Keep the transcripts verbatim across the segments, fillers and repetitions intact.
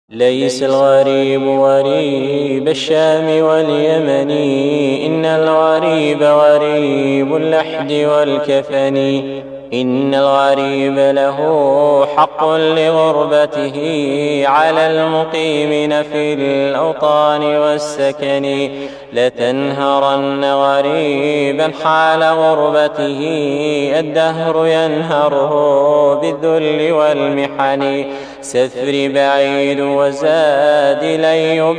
ليس الغريب غريب الشام واليمن، إن الغريب غريب اللحد والكفن. إن الغريب له حق لغربته على المقيمين في الأوطان والسكن. لتنهرن غريبا حال غربته، الدهر ينهره بالذل والمحن. سفري بعيد وزادي لن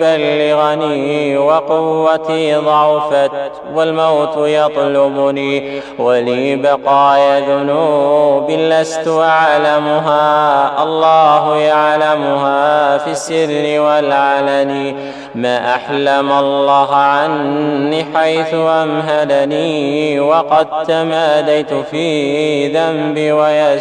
يبلغني، وقوتي ضعفت والموت يطلبني. ولي بقايا ذنوب لست أعلمها، الله يعلمها في السر والعلن. ما أحلم الله عني حيث أمهلني، وقد تماديت في ذنبي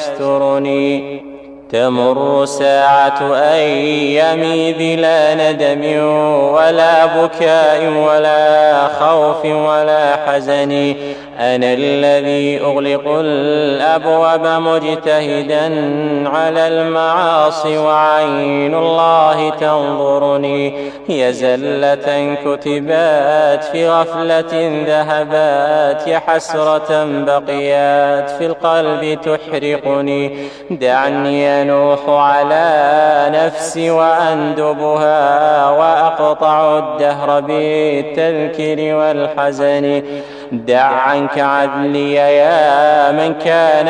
ويسترني. تمر ساعة أيامي بلا ندم ولا بكاء ولا خوف ولا حزن. أنا الذي أغلق الأبواب مجتهدا على المعاصي، وعين الله تنظرني. يا زلة كتبات في غفلة ذهبات، يا حسرة بقيات في القلب تحرقني. دعني أنوح على نفسي وأندبها، وأقطع الدهر بالتذكير والحزن. دع عنك عدلي يا من كان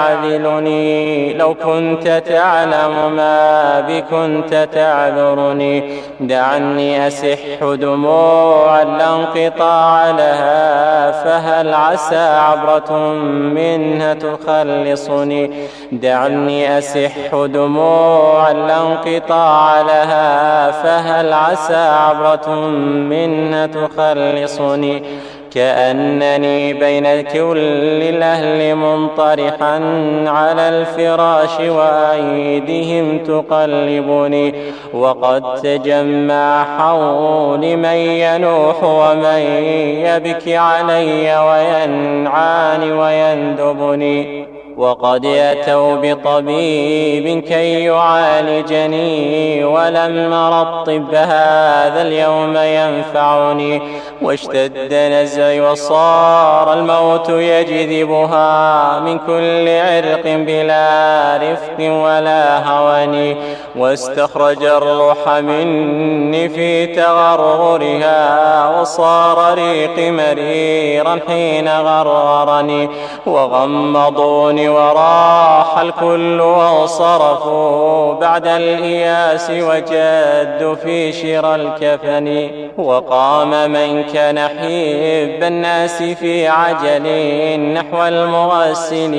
يعذلني، لو كنت تعلم ما بكنت تعذرني. دعني أسح دموعا لا انقطاع لها، فهل عسى عبرة منها تخلصني. دعني أسح دموعا لا انقطاع لها، فهل عسى عبرة منها تخلصني. كأنني بين كل الأهل منطرحا على الفراش، وأيديهم تقلبني. وقد تجمع حولي من ينوح ومن يبكي علي وينعاني ويندبني. وقد أتوا بطبيب كي يعالجني، ولما الطب هذا اليوم ينفعني. واشتد نزعي وصار الموت يجذبها من كل عرق بلا رفق ولا هوان. واستخرج الروح مني في تغرغرها، وصار ريقي مريرا حين غررني. وغمضوني وراح الكل وانصرفوا بعد الإياس، وجدوا في شرى الكفن. وقام من كان حب الناس في عجل نحو المغسل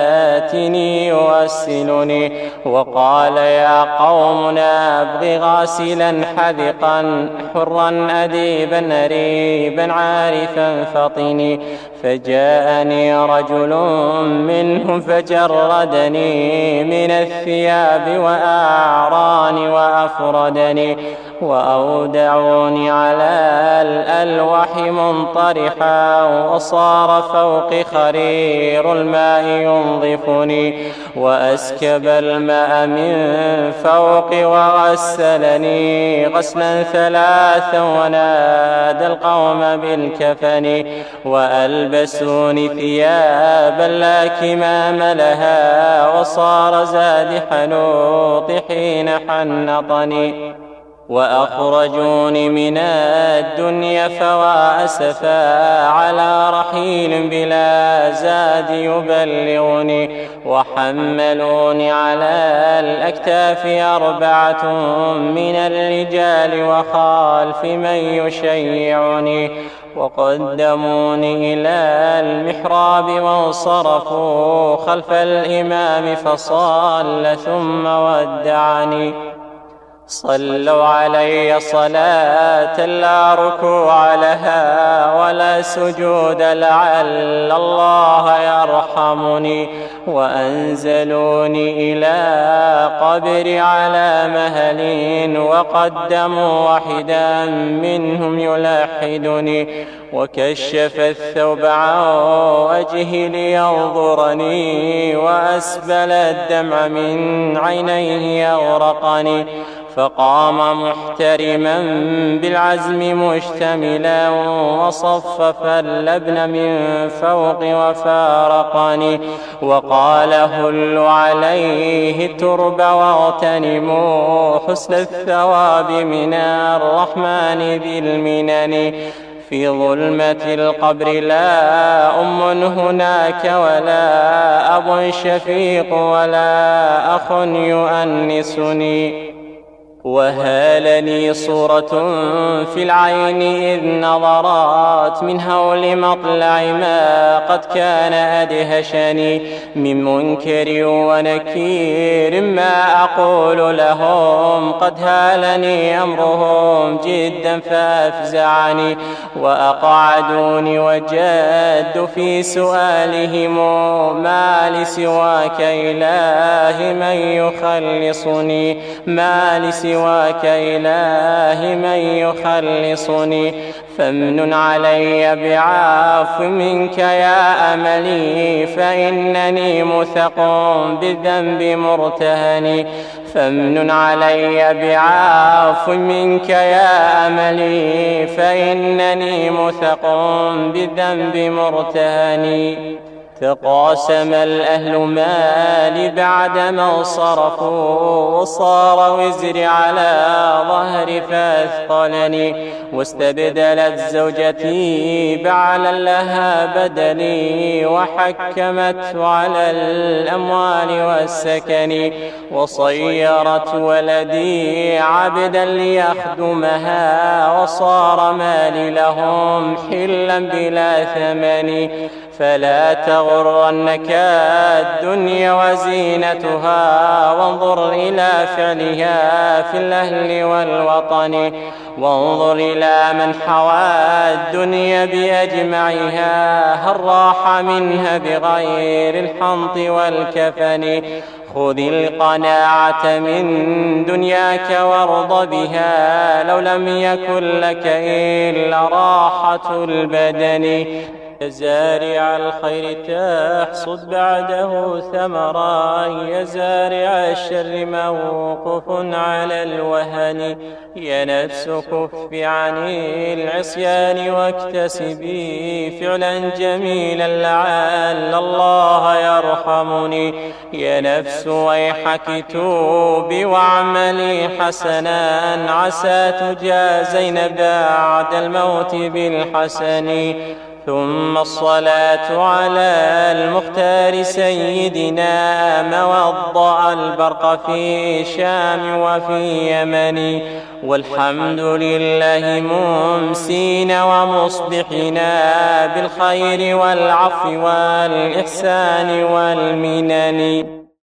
ياتني يغسلني. وقال يا قومنا أبغي غاسلا حذقا حرا أديبا أريبا عارفا فطني. فجاءني رجل منهم فجردني من الثياب وأعراني وأفردني. وأودعوني على الألواح منطرحا، وصار فوقي خرير الماء ينظفني. وأسكب الماء من فوقي وغسلني غسلا ثلاثا، ونادى القوم بالكفن. وألبسوني ثيابا لا كمام لها، وصار زاد حنوط حين حنطني. وأخرجوني من الدنيا فوا أسفا على رحيل بلا زاد يبلغني. وحملوني على الأكتاف أربعة من الرجال وخلف من يشيعني. وقدموني إلى المحراب وانصرفوا خلف الإمام فصلى ثم ودعني. صلوا علي صلاة لا ركوع لها ولا سجود، لعل الله يرحمني. وأنزلوني إلى قبري على مهل، وقدموا واحدا منهم يلحدني. وكشف الثوب عن وجهي لينظرني، وأسبل الدمع من عينيه يغرقني. فقام محترما بالعزم مشتملا وصفف اللبن من فوق وفارقني وقال هلوا عليه الترب واغتنموا حسن الثواب من الرحمن ذي المنن في ظلمة القبر لا أم هناك ولا أب شفيق ولا أخ يؤنسني وهالني صورة في العين إذ نظرات من هول مطلع ما قد كان أدهشني من منكر ونكير ما أقول لهم قد هالني أمرهم جدا فأفزعني وأقعدوني وجد في سؤالهم ما لسواك إله من يخلصني ما لسواك سواك إله من يخلصني فامنن علي بعفو منك يا أملي فإنني مثق بالذنب مرتهني فامنن علي بعفو منك يا أملي فإنني مثق بالذنب مرتهني تقاسم الأهل مالي بعدما صرفوا وصار وزري على ظهري فأثقلني واستبدلت زوجتي بعلا لها بدلي وحكمت على الأموال والسكن وصيرت ولدي عبدا ليخدمها وصار مالي لهم حلا بلا ثمن فلا تغرنك الدنيا وزينتها وانظر إلى فعلها في الأهل والوطن وانظر إلى من حوى الدنيا بأجمعها هل راح منها بغير الحنط والكفن خذ القناعة من دنياك وارض بها لو لم يكن لك إلا راحة البدن يا زارع الخير تحصد بعده ثمرا يا زارع الشر موقوف على الوهن يا نفس كف عن العصيان واكتسبي فعلا جميلا لعل الله يرحمني يا نفس ويحك توبي واعملي حسنا عسى تجازين بعد الموت بالحسن ثم الصلاة على المختار سيدنا موضع البرق في شام وفي يمن والحمد لله ممسين ومصبحنا بالخير والعفو والإحسان والمنن.